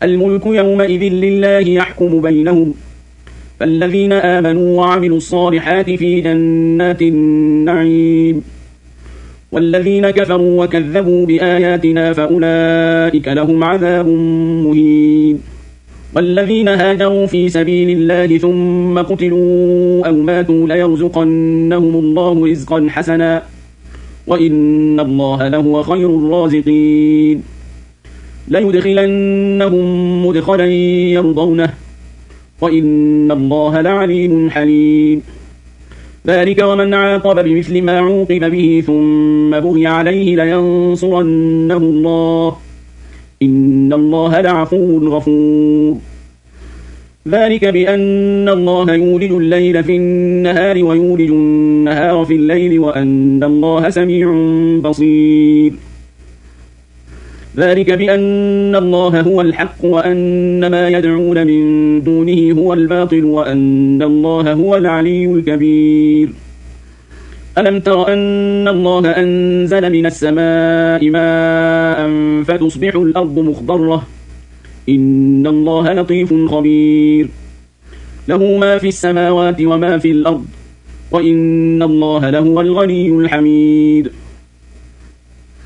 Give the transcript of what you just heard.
الملك يومئذ لله يحكم بينهم فالذين آمنوا وعملوا الصالحات في جنات النعيم والذين كفروا وكذبوا بآياتنا فأولئك لهم عذاب مهين والذين هاجروا في سبيل الله ثم قتلوا أو ماتوا ليرزقنهم الله رزقا حسنا وإن الله لهو خير الرازقين ليدخلنهم مدخلا يرضونه وإن الله لعليم حليم ذلك ومن عاقب بمثل ما عوقب به ثم بغي عليه لينصرنه الله إن الله لعفو غفور ذلك بأن الله يولج الليل في النهار ويولج النهار في الليل وأن الله سميع بصير ذلك بأن الله هو الحق وأن ما يدعون من دونه هو الباطل وأن الله هو العلي الكبير ألم تر أن الله أنزل من السماء ماء فتصبح الأرض مخضرة إن الله لطيف خبير له ما في السماوات وما في الأرض وإن الله لهو الغني الحميد